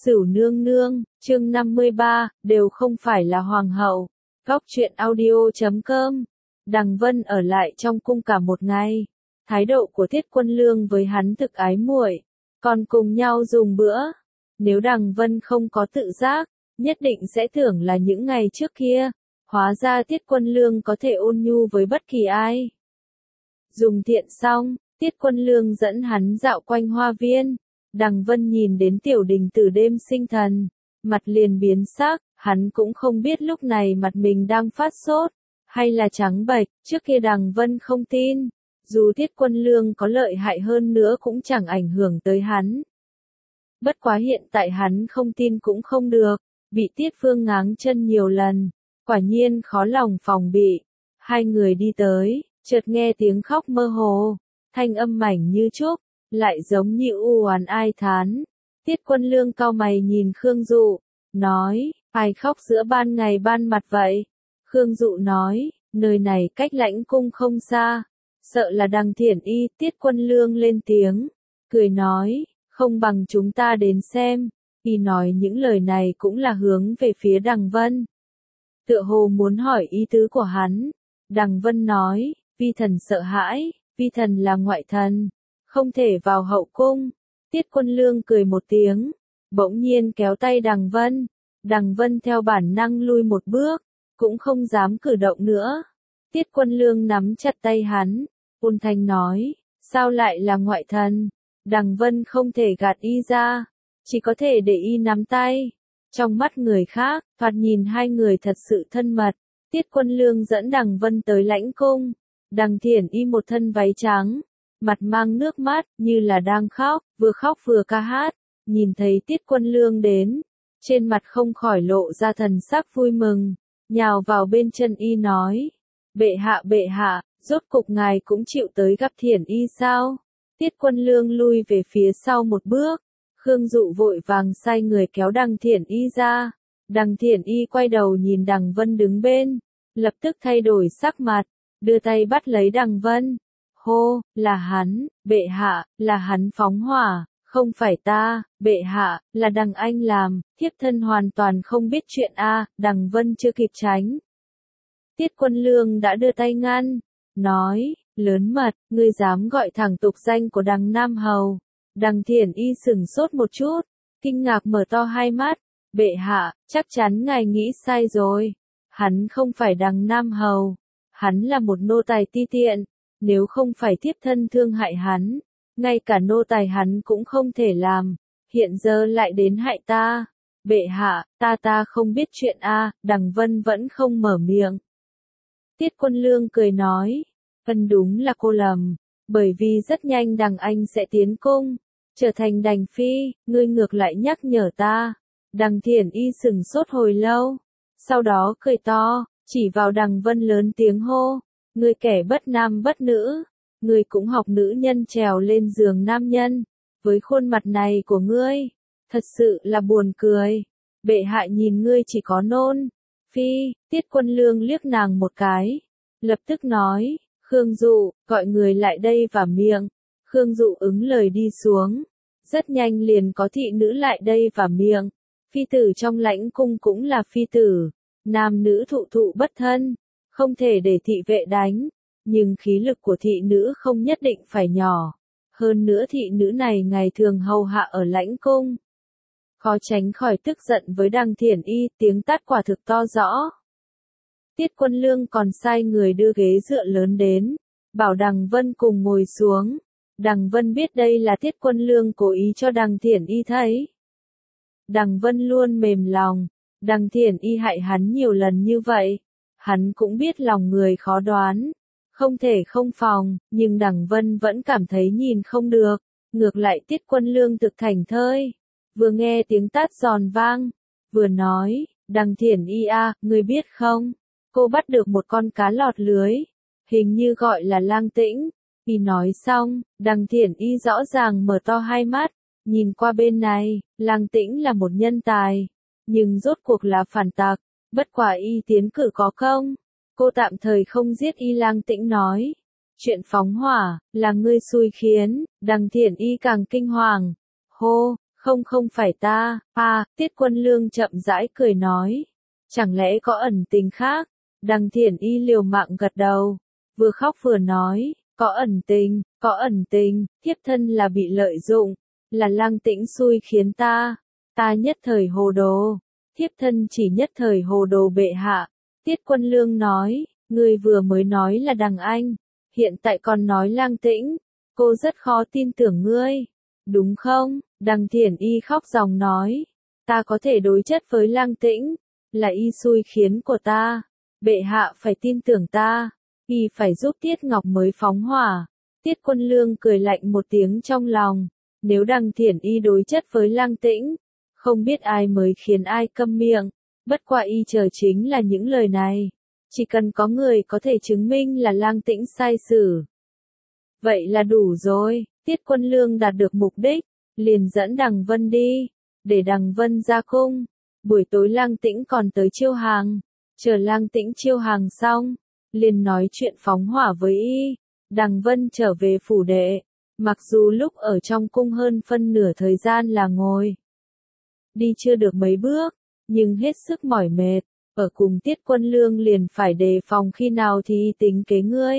Sửu nương nương, chương 53, đều không phải là hoàng hậu. Góc truyện audio.com. Đằng Vân ở lại trong cung cả một ngày. Thái độ của Thiết Quân Lương với hắn thực ái muội, còn cùng nhau dùng bữa. Nếu Đằng Vân không có tự giác, nhất định sẽ tưởng là những ngày trước kia. Hóa ra Thiết Quân Lương có thể ôn nhu với bất kỳ ai. Dùng thiện xong, Thiết Quân Lương dẫn hắn dạo quanh hoa viên. Đằng Vân nhìn đến Tiểu Đình Tử đêm sinh thần, mặt liền biến sắc, hắn cũng không biết lúc này mặt mình đang phát sốt, hay là trắng bệch. Trước kia Đằng Vân không tin, dù Thiết Quân Lương có lợi hại hơn nữa cũng chẳng ảnh hưởng tới hắn. Bất quá hiện tại hắn không tin cũng không được, bị Tiết Phương ngáng chân nhiều lần, quả nhiên khó lòng phòng bị. Hai người đi tới, chợt nghe tiếng khóc mơ hồ, thanh âm mảnh như trúc, lại giống như u oán ai thán. Tiết Quân Lương cau mày nhìn Khương Dụ, nói, ai khóc giữa ban ngày ban mặt vậy? Khương Dụ nói, nơi này cách Lãnh Cung không xa, sợ là Đằng Thiển Y. Tiết Quân Lương lên tiếng, cười nói, không bằng chúng ta đến xem. Y nói những lời này cũng là hướng về phía Đằng Vân, tựa hồ muốn hỏi ý tứ của hắn. Đằng Vân nói, vi thần sợ hãi, vi thần là ngoại thần, không thể vào hậu cung. Tiết Quân Lương cười một tiếng, bỗng nhiên kéo tay Đằng Vân. Đằng Vân theo bản năng lui một bước, cũng không dám cử động nữa. Tiết Quân Lương nắm chặt tay hắn, ôn thanh nói, sao lại là ngoại thần? Đằng Vân không thể gạt y ra, chỉ có thể để y nắm tay. Trong mắt người khác, thoạt nhìn hai người thật sự thân mật. Tiết Quân Lương dẫn Đằng Vân tới Lãnh Cung. Đằng Thiển Y một thân váy trắng, mặt mang nước mắt, như là đang khóc vừa ca hát. Nhìn thấy Tiết Quân Lương đến, trên mặt không khỏi lộ ra thần sắc vui mừng, nhào vào bên chân y nói, bệ hạ, rốt cục ngài cũng chịu tới gặp Thiển Y sao? Tiết Quân Lương lui về phía sau một bước, Khương Dụ vội vàng sai người kéo Đằng Thiển Y ra. Đằng Thiển Y quay đầu nhìn Đằng Vân đứng bên, lập tức thay đổi sắc mặt, đưa tay bắt lấy Đằng Vân. Hô, là hắn, bệ hạ, là hắn phóng hỏa, không phải ta, bệ hạ, là Đằng Anh làm, thiếp thân hoàn toàn không biết chuyện a. Đằng Vân chưa kịp tránh, Tiết Quân Lương đã đưa tay ngăn, nói, lớn mật, ngươi dám gọi thẳng tục danh của Đằng Nam Hầu. Đằng Thiển Y sửng sốt một chút, kinh ngạc mở to hai mắt, bệ hạ, chắc chắn ngài nghĩ sai rồi, hắn không phải Đằng Nam Hầu, hắn là một nô tài ti tiện. Nếu không phải thiếp thân thương hại hắn, ngay cả nô tài hắn cũng không thể làm, hiện giờ lại đến hại ta. Bệ hạ, ta không biết chuyện a. Đằng Vân vẫn không mở miệng. Tiết Quân Lương cười nói, đúng là cô lầm, bởi vì rất nhanh Đằng Anh sẽ tiến cung, trở thành Đành Phi, ngươi ngược lại nhắc nhở ta. Đằng Thiển Y sửng sốt hồi lâu, sau đó cười to, chỉ vào Đằng Vân lớn tiếng hô, ngươi kẻ bất nam bất nữ, ngươi cũng học nữ nhân trèo lên giường nam nhân, với khuôn mặt này của ngươi, thật sự là buồn cười. Bệ hạ nhìn ngươi chỉ có nôn phi. Tiết Quân Lương liếc nàng một cái, lập tức nói, Khương Dụ, gọi người lại đây vả miệng. Khương Dụ ứng lời đi xuống, rất nhanh liền có thị nữ lại đây vả miệng. Phi tử trong Lãnh Cung cũng là phi tử, nam nữ thụ bất thân, không thể để thị vệ đánh, nhưng khí lực của thị nữ không nhất định phải nhỏ. Hơn nữa thị nữ này ngày thường hầu hạ ở Lãnh Cung, khó tránh khỏi tức giận với Đằng Thiển Y. Tiếng tát quả thực to rõ. Tiết Quân Lương còn sai người đưa ghế dựa lớn đến, bảo Đằng Vân cùng ngồi xuống. Đằng Vân biết đây là Tiết Quân Lương cố ý cho Đằng Thiển Y thấy. Đằng Vân luôn mềm lòng, Đằng Thiển Y hại hắn nhiều lần như vậy, hắn cũng biết lòng người khó đoán, không thể không phòng, nhưng Đằng Vân vẫn cảm thấy nhìn không được. Ngược lại Tiết Quân Lương thực thảnh thơi, vừa nghe tiếng tát giòn vang, vừa nói, Đằng Thiển Y a, ngươi biết không, cô bắt được một con cá lọt lưới, hình như gọi là Lang Tĩnh. Y nói xong, Đằng Thiển Y rõ ràng mở to hai mắt, nhìn qua bên này. Lang Tĩnh là một nhân tài, nhưng rốt cuộc là phản tặc, bất quả y tiến cử có công, cô tạm thời không giết y. Lang Tĩnh nói, chuyện phóng hỏa, là ngươi xui khiến. Đằng Thiển Y càng kinh hoàng, hô, Không không phải ta, Tiết Quân Lương chậm rãi cười nói. Chẳng lẽ có ẩn tình khác? Đằng Thiển Y liều mạng gật đầu, vừa khóc vừa nói, có ẩn tình, thiếp thân là bị lợi dụng, là Lăng Tĩnh xui khiến ta nhất thời hồ đồ, thiếp thân chỉ nhất thời hồ đồ bệ hạ. Tiết Quân Lương nói, ngươi vừa mới nói là đằng anh, hiện tại còn nói Lăng Tĩnh, cô rất khó tin tưởng ngươi, đúng không? Đằng Thiển Y khóc ròng nói, ta có thể đối chất với Lăng Tĩnh, là y xui khiến của ta, bệ hạ phải tin tưởng ta, y phải giúp Tiết Ngọc mới phóng hỏa. Tiết Quân Lương cười lạnh một tiếng trong lòng, nếu đằng Thiển Y đối chất với Lăng Tĩnh, không biết ai mới khiến ai câm miệng, bất qua y chờ chính là những lời này, chỉ cần có người có thể chứng minh là Lăng Tĩnh sai xử. Vậy là đủ rồi, Tiết Quân Lương đạt được mục đích, liền dẫn Đằng Vân đi, để Đằng Vân ra cung. Buổi tối Lăng Tĩnh còn tới chiêu hàng, chờ Lăng Tĩnh chiêu hàng xong, liền nói chuyện phóng hỏa với y. Đằng Vân trở về phủ đệ, mặc dù lúc ở trong cung hơn phân nửa thời gian là ngồi đi chưa được mấy bước, nhưng hết sức mỏi mệt, ở cùng Tiết Quân Lương liền phải đề phòng khi nào thì tính kế ngươi.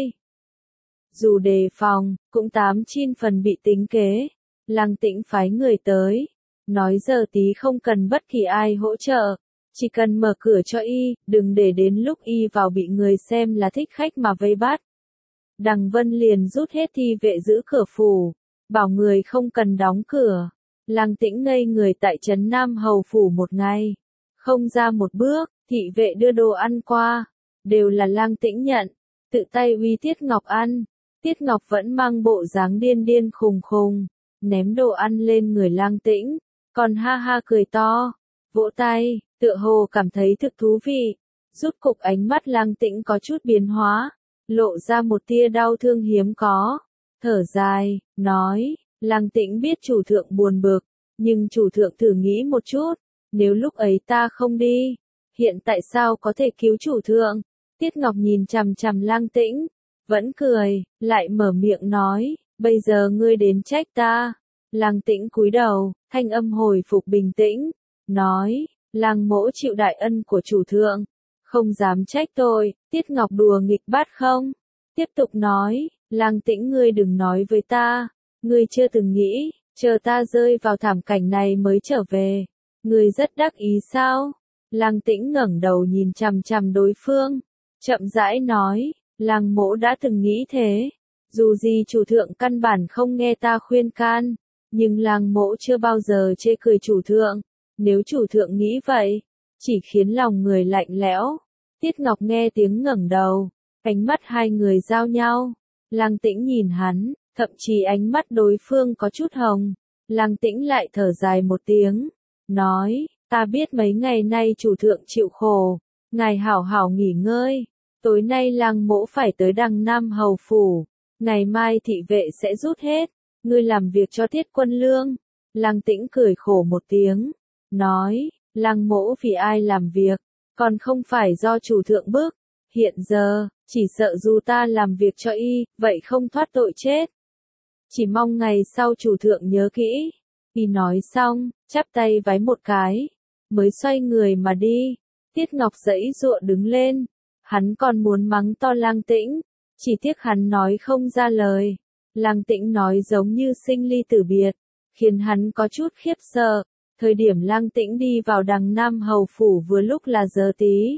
Dù đề phòng, cũng 8/9 phần bị tính kế. Lăng Tĩnh phái người tới, nói giờ tí không cần bất kỳ ai hỗ trợ, chỉ cần mở cửa cho y, đừng để đến lúc y vào bị người xem là thích khách mà vây bắt. Đằng Vân liền rút hết thi vệ giữ cửa phủ, bảo người không cần đóng cửa. Lăng Tĩnh ngây người tại trấn Nam Hầu phủ một ngày, không ra một bước, thị vệ đưa đồ ăn qua, đều là Lăng Tĩnh nhận, tự tay uy Tiết Ngọc ăn. Tiết Ngọc vẫn mang bộ dáng điên điên khùng khùng, ném đồ ăn lên người Lăng Tĩnh, còn ha ha cười to, vỗ tay, tựa hồ cảm thấy thực thú vị. Rút cục ánh mắt Lăng Tĩnh có chút biến hóa, lộ ra một tia đau thương hiếm có, thở dài, nói, Lăng Tĩnh biết chủ thượng buồn bực, nhưng chủ thượng thử nghĩ một chút, nếu lúc ấy ta không đi, hiện tại sao có thể cứu chủ thượng? Tiết Ngọc nhìn chằm chằm Lăng Tĩnh, vẫn cười, lại mở miệng nói, bây giờ ngươi đến trách ta. Lăng Tĩnh cúi đầu, thanh âm hồi phục bình tĩnh, nói, Lăng mỗ chịu đại ân của chủ thượng, không dám trách tôi. Tiết Ngọc đùa nghịch bát không? Tiếp tục nói, Lăng Tĩnh ngươi đừng nói với ta, ngươi chưa từng nghĩ, chờ ta rơi vào thảm cảnh này mới trở về. Ngươi rất đắc ý sao? Lăng Tĩnh ngẩng đầu nhìn chằm chằm đối phương, chậm rãi nói, Lăng mỗ đã từng nghĩ thế, dù gì chủ thượng căn bản không nghe ta khuyên can, nhưng Lăng mỗ chưa bao giờ chê cười chủ thượng, nếu chủ thượng nghĩ vậy, chỉ khiến lòng người lạnh lẽo. Tiết Ngọc nghe tiếng ngẩng đầu, ánh mắt hai người giao nhau, Lăng Tĩnh nhìn hắn, thậm chí ánh mắt đối phương có chút hồng. Lăng Tĩnh lại thở dài một tiếng, nói, ta biết mấy ngày nay chủ thượng chịu khổ, ngài hảo hảo nghỉ ngơi, tối nay Lăng mỗ phải tới Đằng Nam Hầu phủ, ngày mai thị vệ sẽ rút hết, ngươi làm việc cho Tiết Quân Lương. Lăng Tĩnh cười khổ một tiếng, nói, Lăng mỗ vì ai làm việc, còn không phải do chủ thượng bức, hiện giờ, chỉ sợ dù ta làm việc cho y, vậy không thoát tội chết. Chỉ mong ngày sau chủ thượng nhớ kỹ. Y nói xong, chắp tay vái một cái, mới xoay người mà đi. Tiết Ngọc giãy giụa đứng lên, hắn còn muốn mắng to Lăng Tĩnh, chỉ tiếc hắn nói không ra lời. Lăng Tĩnh nói giống như sinh ly tử biệt, khiến hắn có chút khiếp sợ. Thời điểm Lăng Tĩnh đi vào Đằng Nam Hầu phủ vừa lúc là giờ tí.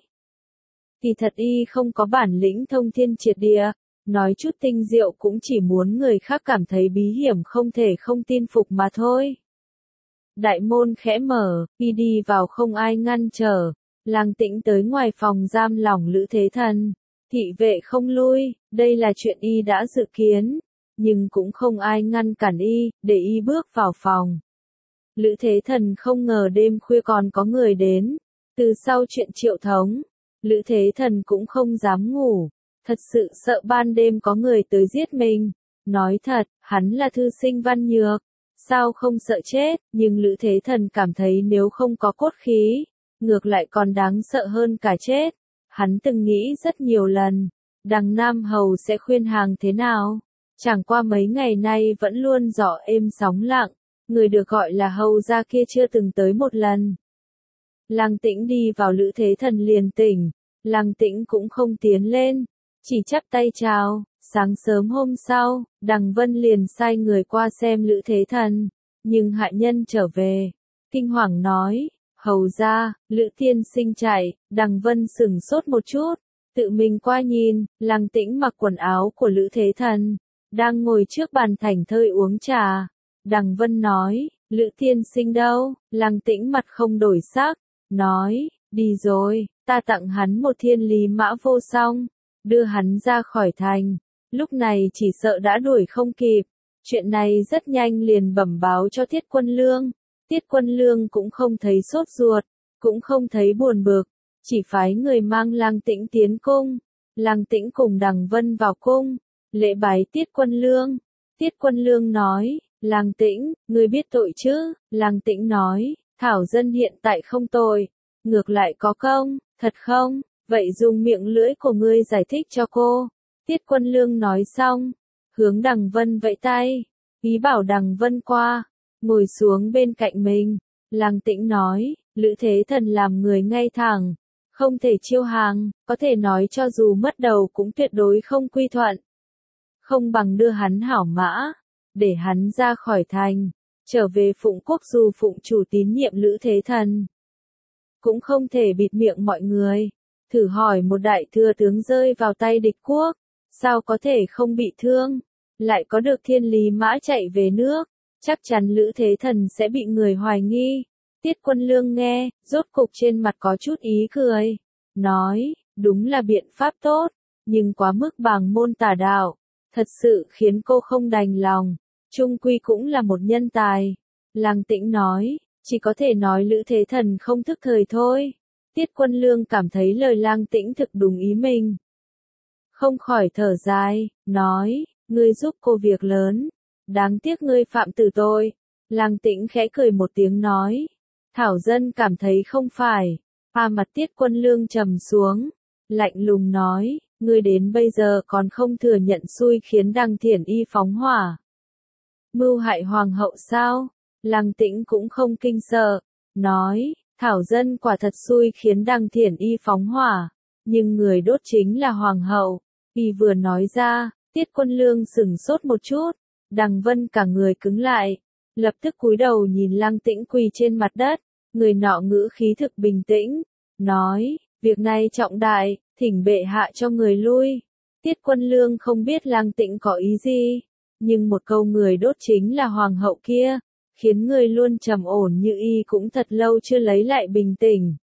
Thì thật y không có bản lĩnh thông thiên triệt địa, nói chút tinh diệu cũng chỉ muốn người khác cảm thấy bí hiểm không thể không tin phục mà thôi. Đại môn khẽ mở, y đi vào không ai ngăn trở. Lăng Tĩnh tới ngoài phòng giam lỏng Lữ Thế Thần, thị vệ không lui, đây là chuyện y đã dự kiến, nhưng cũng không ai ngăn cản y, để y bước vào phòng. Lữ Thế Thần không ngờ đêm khuya còn có người đến, từ sau chuyện Triệu Thống, Lữ Thế Thần cũng không dám ngủ, thật sự sợ ban đêm có người tới giết mình. Nói thật, hắn là thư sinh văn nhược, sao không sợ chết, nhưng Lữ Thế Thần cảm thấy nếu không có cốt khí, ngược lại còn đáng sợ hơn cả chết. Hắn từng nghĩ rất nhiều lần, Đằng Nam Hầu sẽ khuyên hàng thế nào, chẳng qua mấy ngày nay vẫn luôn gió êm sóng lặng, người được gọi là hầu gia kia chưa từng tới một lần. Lăng Tĩnh đi vào Lữ Thế Thần liền tỉnh, Lăng Tĩnh cũng không tiến lên, chỉ chắp tay chào. Sáng sớm hôm sau, Đằng Vân liền sai người qua xem Lữ Thế Thần, nhưng hạ nhân trở về, kinh hoàng nói, hầu gia, Lữ tiên sinh chạy. Đằng Vân sửng sốt một chút, tự mình qua nhìn, Lăng Tĩnh mặc quần áo của Lữ Thế Thần, đang ngồi trước bàn thảnh thơi uống trà. Đằng Vân nói, Lữ tiên sinh đâu? Lăng Tĩnh mặt không đổi sắc, nói, đi rồi, ta tặng hắn một thiên lý mã vô song, đưa hắn ra khỏi thành. Lúc này chỉ sợ đã đuổi không kịp. Chuyện này rất nhanh liền bẩm báo cho Tiết Quân Lương. Tiết Quân Lương cũng không thấy sốt ruột, cũng không thấy buồn bực, chỉ phái người mang Lăng Tĩnh tiến cung. Lăng Tĩnh cùng Đằng Vân vào cung, lễ bái Tiết Quân Lương. Tiết Quân Lương nói, Lăng Tĩnh, ngươi biết tội chứ? Lăng Tĩnh nói, Thảo dân hiện tại không tội, ngược lại có công, thật không? Vậy dùng miệng lưỡi của ngươi giải thích cho cô. Tiết Quân Lương nói xong, hướng Đằng Vân vẫy tay, ý bảo Đằng Vân qua, ngồi xuống bên cạnh mình. Lăng Tĩnh nói, Lữ Thế Thần làm người ngay thẳng, không thể chiêu hàng, có thể nói cho dù mất đầu cũng tuyệt đối không quy thuận. Không bằng đưa hắn hảo mã, để hắn ra khỏi thành, trở về Phụng Quốc dù Phụng chủ tín nhiệm Lữ Thế Thần. Cũng không thể bịt miệng mọi người, thử hỏi một đại thừa tướng rơi vào tay địch quốc, sao có thể không bị thương, lại có được thiên lý mã chạy về nước, chắc chắn Lữ Thế Thần sẽ bị người hoài nghi. Tiết Quân Lương nghe, rốt cục trên mặt có chút ý cười, nói, đúng là biện pháp tốt, nhưng quá mức bàng môn tà đạo, thật sự khiến cô không đành lòng, chung quy cũng là một nhân tài. Lăng Tĩnh nói, chỉ có thể nói Lữ Thế Thần không thức thời thôi. Tiết Quân Lương cảm thấy lời Lăng Tĩnh thực đúng ý mình. Không khỏi thở dài, nói, ngươi giúp cô việc lớn, đáng tiếc ngươi phạm tử tội. Lăng Tĩnh khẽ cười một tiếng nói, Thảo dân cảm thấy không phải. Mặt Tiết Quân Lương trầm xuống, lạnh lùng nói, ngươi đến bây giờ còn không thừa nhận xui khiến Đằng Thiển Y phóng hỏa. Mưu hại hoàng hậu sao? Lăng Tĩnh cũng không kinh sợ, nói, Thảo dân quả thật xui khiến Đằng Thiển Y phóng hỏa, nhưng người đốt chính là hoàng hậu. Y vừa nói ra, Tiết Quân Lương sửng sốt một chút, Đằng Vân cả người cứng lại, lập tức cúi đầu nhìn Lăng Tĩnh quỳ trên mặt đất, người nọ ngữ khí thực bình tĩnh, nói, việc này trọng đại, thỉnh bệ hạ cho người lui. Tiết Quân Lương không biết Lăng Tĩnh có ý gì, nhưng một câu người đốt chính là hoàng hậu kia, khiến người luôn trầm ổn như y cũng thật lâu chưa lấy lại bình tĩnh.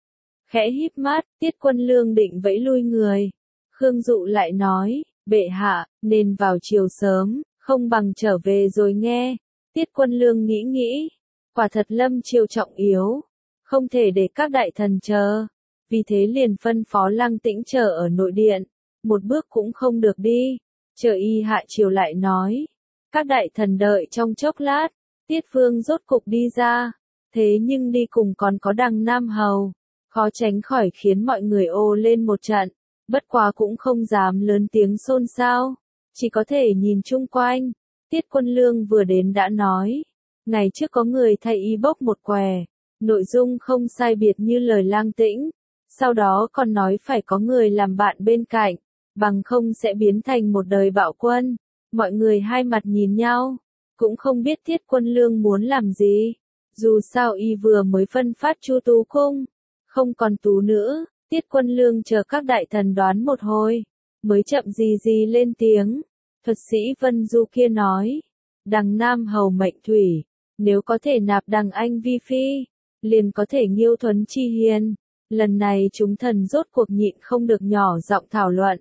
Khẽ híp mắt, Tiết Quân Lương định vẫy lui người. Khương Dụ lại nói, bệ hạ, nên vào chiều sớm, không bằng trở về rồi nghe. Tiết Quân Lương nghĩ nghĩ, quả thật lâm chiều trọng yếu, không thể để các đại thần chờ, vì thế liền phân phó Lăng Tĩnh chờ ở nội điện, một bước cũng không được đi, chờ y hạ chiều lại nói. Các đại thần đợi trong chốc lát, Tiết Vương rốt cục đi ra, thế nhưng đi cùng còn có Đằng Nam Hầu, khó tránh khỏi khiến mọi người ồ lên một trận. Bất quá cũng không dám lớn tiếng xôn xao, chỉ có thể nhìn chung quanh. Tiết Quân Lương vừa đến đã nói, ngày trước có người thay y bốc một què, nội dung không sai biệt như lời Lăng Tĩnh, sau đó còn nói phải có người làm bạn bên cạnh, bằng không sẽ biến thành một đời bạo quân. Mọi người hai mặt nhìn nhau, cũng không biết Tiết Quân Lương muốn làm gì, dù sao y vừa mới phân phát Chu Tú cung, không còn tú nữa. Tiết Quân Lương chờ các đại thần đoán một hồi, mới chậm gì lên tiếng. Thuật sĩ Vân Du kia nói, Đằng Nam Hầu mệnh thủy, nếu có thể nạp Đằng Anh vi phi, liền có thể nghiêu thuấn chi hiền. Lần này chúng thần rốt cuộc nhịn không được nhỏ giọng thảo luận.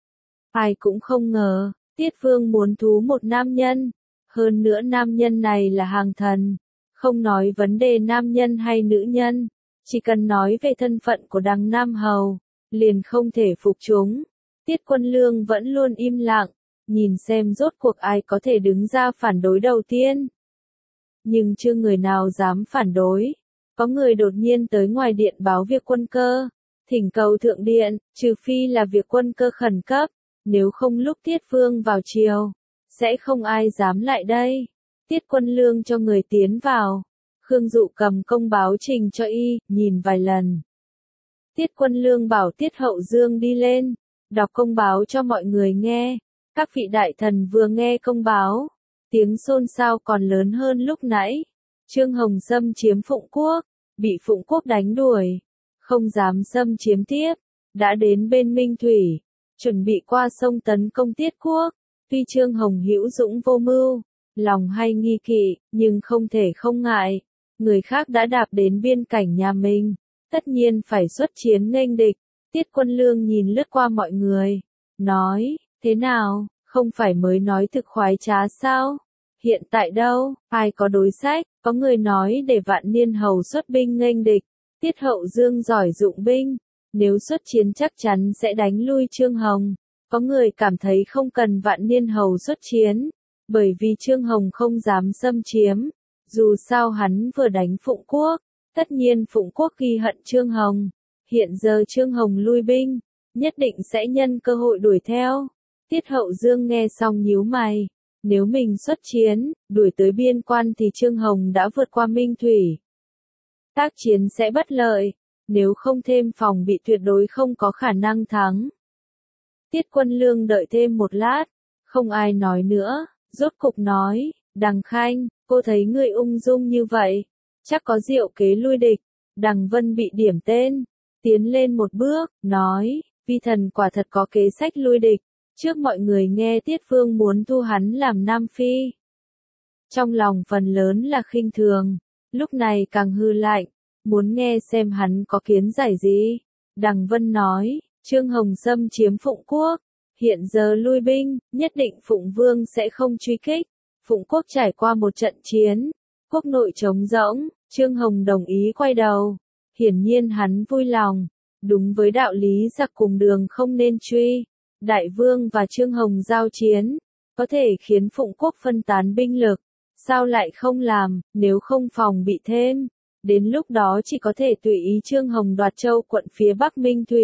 Ai cũng không ngờ, Tiết Vương muốn thú một nam nhân, hơn nữa nam nhân này là hàng thần, không nói vấn đề nam nhân hay nữ nhân. Chỉ cần nói về thân phận của Đằng Nam Hầu, liền không thể phục chúng. Tiết Quân Lương vẫn luôn im lặng, nhìn xem rốt cuộc ai có thể đứng ra phản đối đầu tiên. Nhưng chưa người nào dám phản đối. Có người đột nhiên tới ngoài điện báo việc quân cơ, thỉnh cầu thượng điện, trừ phi là việc quân cơ khẩn cấp, nếu không lúc Tiết Vương vào triều, sẽ không ai dám lại đây. Tiết Quân Lương cho người tiến vào. Khương Dụ cầm công báo trình cho y, nhìn vài lần. Tiết Quân Lương bảo Tiết Hậu Dương đi lên, đọc công báo cho mọi người nghe. Các vị đại thần vừa nghe công báo, tiếng xôn xao còn lớn hơn lúc nãy. Trương Hồng xâm chiếm Phụng Quốc, bị Phụng Quốc đánh đuổi, không dám xâm chiếm tiếp, đã đến bên Minh Thủy, chuẩn bị qua sông tấn công Tiết Quốc. Tuy Trương Hồng hữu dũng vô mưu, lòng hay nghi kỵ, nhưng không thể không ngại. Người khác đã đạp đến biên cảnh nhà mình, tất nhiên phải xuất chiến nghênh địch. Tiết Quân Lương nhìn lướt qua mọi người, nói, thế nào, không phải mới nói thực khoái trá sao? Hiện tại đâu, ai có đối sách, có người nói để Vạn Niên Hầu xuất binh nghênh địch. Tiết Hậu Dương giỏi dụng binh, nếu xuất chiến chắc chắn sẽ đánh lui Trương Hồng. Có người cảm thấy không cần Vạn Niên Hầu xuất chiến, bởi vì Trương Hồng không dám xâm chiếm. Dù sao hắn vừa đánh Phụng Quốc, tất nhiên Phụng Quốc ghi hận Trương Hồng. Hiện giờ Trương Hồng lui binh, nhất định sẽ nhân cơ hội đuổi theo. Tiết Hậu Dương nghe xong nhíu mày. Nếu mình xuất chiến, đuổi tới biên quan thì Trương Hồng đã vượt qua Minh Thủy. Tác chiến sẽ bất lợi, nếu không thêm phòng bị tuyệt đối không có khả năng thắng. Tiết Quân Lương đợi thêm một lát, không ai nói nữa, rốt cục nói, Đằng Khanh, cô thấy ngươi ung dung như vậy, chắc có diệu kế lui địch. Đằng Vân bị điểm tên, tiến lên một bước, nói, vi thần quả thật có kế sách lui địch. Trước mọi người nghe Tiết Vương muốn thu hắn làm Nam Phi. Trong lòng phần lớn là khinh thường, lúc này càng hư lạnh, muốn nghe xem hắn có kiến giải gì. Đằng Vân nói, Trương Hồng xâm chiếm Phụng Quốc, hiện giờ lui binh, nhất định Phụng Vương sẽ không truy kích. Phụng Quốc trải qua một trận chiến, quốc nội trống rỗng, Trương Hồng đồng ý quay đầu. Hiển nhiên hắn vui lòng, đúng với đạo lý giặc cùng đường không nên truy. Đại Vương và Trương Hồng giao chiến, có thể khiến Phụng Quốc phân tán binh lực, sao lại không làm, nếu không phòng bị thêm, đến lúc đó chỉ có thể tùy ý Trương Hồng đoạt châu quận phía Bắc Minh Thủy.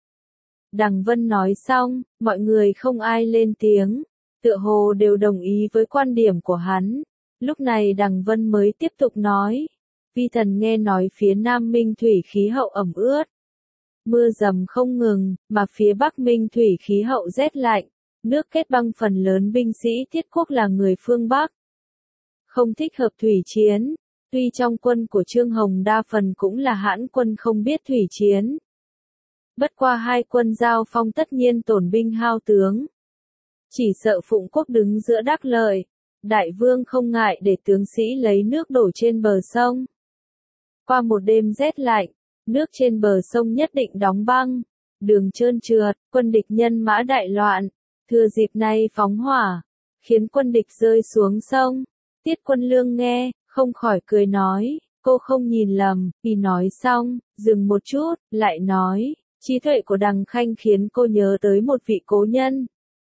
Đằng Vân nói xong, mọi người không ai lên tiếng, tựa hồ đều đồng ý với quan điểm của hắn. Lúc này Đằng Vân mới tiếp tục nói, vi thần nghe nói phía Nam Minh Thủy khí hậu ẩm ướt. Mưa dầm không ngừng, mà phía Bắc Minh Thủy khí hậu rét lạnh, nước kết băng phần lớn binh sĩ Tiết Quốc là người phương Bắc. Không thích hợp thủy chiến, tuy trong quân của Trương Hồng đa phần cũng là hãn quân không biết thủy chiến. Bất qua hai quân giao phong tất nhiên tổn binh hao tướng. Chỉ sợ Phụng Quốc đứng giữa đắc lợi, Đại Vương không ngại để tướng sĩ lấy nước đổ trên bờ sông. Qua một đêm rét lạnh, nước trên bờ sông nhất định đóng băng, đường trơn trượt, quân địch nhân mã đại loạn, thừa dịp này phóng hỏa, khiến quân địch rơi xuống sông. Tiết Quân Lương nghe, không khỏi cười nói, cô không nhìn lầm. Y nói xong, dừng một chút, lại nói, trí tuệ của Đằng Khanh khiến cô nhớ tới một vị cố nhân.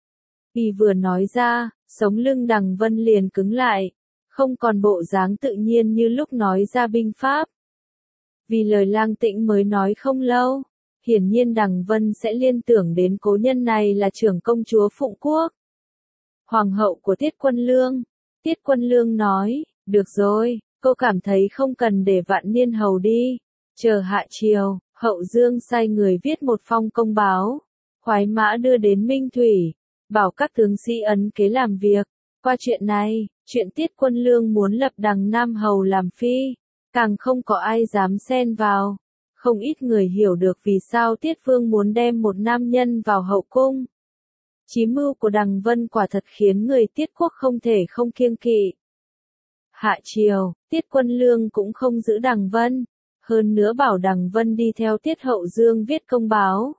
Y vừa nói ra, sống lưng Đằng Vân liền cứng lại, không còn bộ dáng tự nhiên như lúc nói ra binh pháp. Vì lời Lang Tĩnh mới nói không lâu, hiển nhiên Đằng Vân sẽ liên tưởng đến cố nhân này là trưởng công chúa Phụng Quốc, hoàng hậu của Tiết Quân Lương. Tiết Quân Lương nói, được rồi, cô cảm thấy không cần để Vạn Niên Hầu đi, chờ hạ triều, Hậu Dương sai người viết một phong công báo, khoái mã đưa đến Minh Thủy, bảo các tướng sĩ ấn kế làm việc. Qua chuyện này, chuyện Tiết Quân Lương muốn lập Đằng Nam Hầu làm phi, càng không có ai dám xen vào. Không ít người hiểu được vì sao Tiết Vương muốn đem một nam nhân vào hậu cung. Chí mưu của Đằng Vân quả thật khiến người Tiết Quốc không thể không kiêng kỵ. Hạ triều, Tiết Quân Lương cũng không giữ Đằng Vân, hơn nữa bảo Đằng Vân đi theo Tiết Hậu Dương viết công báo.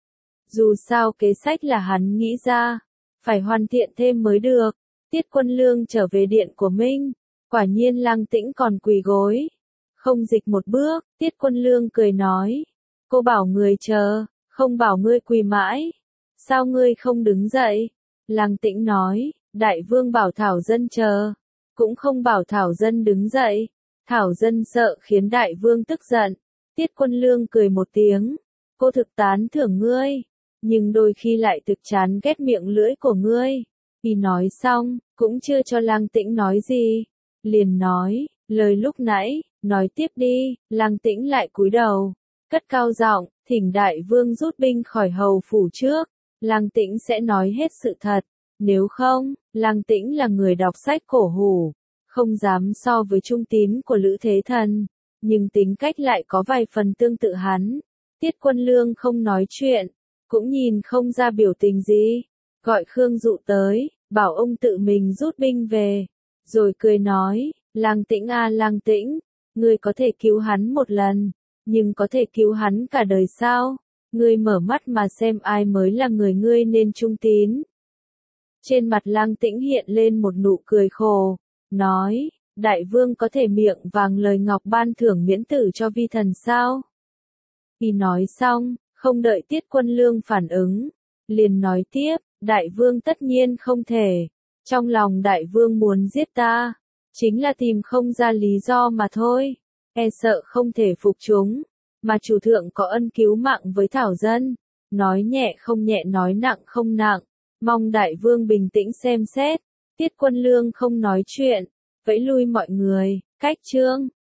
Dù sao kế sách là hắn nghĩ ra, phải hoàn thiện thêm mới được. Tiết Quân Lương trở về điện của Minh, quả nhiên Lang Tĩnh còn quỳ gối. Không dịch một bước, Tiết Quân Lương cười nói, cô bảo người chờ, không bảo ngươi quỳ mãi. Sao ngươi không đứng dậy? Lang Tĩnh nói, Đại Vương bảo Thảo Dân chờ, cũng không bảo Thảo Dân đứng dậy. Thảo Dân sợ khiến Đại Vương tức giận. Tiết Quân Lương cười một tiếng, cô thực tán thưởng ngươi, nhưng đôi khi lại thực chán ghét miệng lưỡi của ngươi. Y nói xong, cũng chưa cho Lang Tĩnh nói gì. Liền nói, lời lúc nãy, nói tiếp đi, Lang Tĩnh lại cúi đầu, cất cao giọng, thỉnh đại vương rút binh khỏi hầu phủ trước. Lang Tĩnh sẽ nói hết sự thật, nếu không, Lang Tĩnh là người đọc sách cổ hủ, không dám so với trung tín của Lữ Thế Thần, nhưng tính cách lại có vài phần tương tự hắn. Tiết Quân Lương không nói chuyện, cũng nhìn không ra biểu tình gì, gọi Khương Dụ tới, bảo ông tự mình rút binh về, rồi cười nói, Lang Tĩnh à Lang Tĩnh, ngươi có thể cứu hắn một lần, nhưng có thể cứu hắn cả đời sao? Ngươi mở mắt mà xem ai mới là người ngươi nên trung tín. Trên mặt Lang Tĩnh hiện lên một nụ cười khổ, nói, đại vương có thể miệng vàng lời ngọc ban thưởng miễn tử cho vi thần sao? Y nói xong, không đợi Tiết Quân Lương phản ứng, liền nói tiếp, đại vương tất nhiên không thể. Trong lòng đại vương muốn giết ta, chính là tìm không ra lý do mà thôi, e sợ không thể phục chúng, mà chủ thượng có ân cứu mạng với thảo dân, nói nhẹ không nhẹ nói nặng không nặng, mong đại vương bình tĩnh xem xét. Tiết Quân Lương không nói chuyện, vẫy lui mọi người, cách chương.